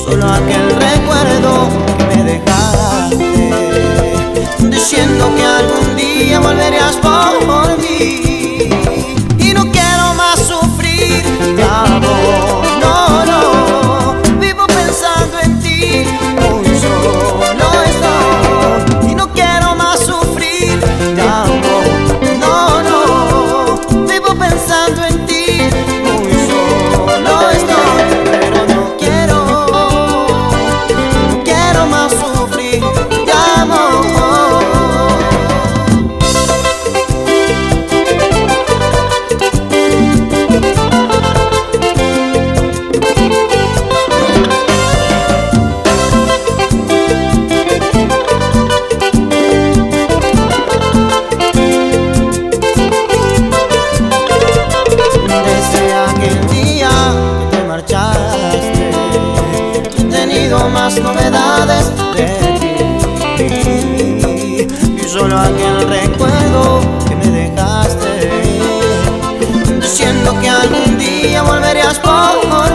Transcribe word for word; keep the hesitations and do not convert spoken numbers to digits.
solo aquel recuerdo que me dejaste, diciendo que algún día volverías por mí. Y no quiero más sufrir de amor, no, no, vivo pensando en ti, muy solo estoy. Y no quiero más sufrir de amor, no, no, vivo pensando en ti, muy solo estoy. Pero no quiero, no quiero más sufrir de amor. Más novedades de ti, y solo aquel recuerdo que me dejaste, diciendo que algún día volverías por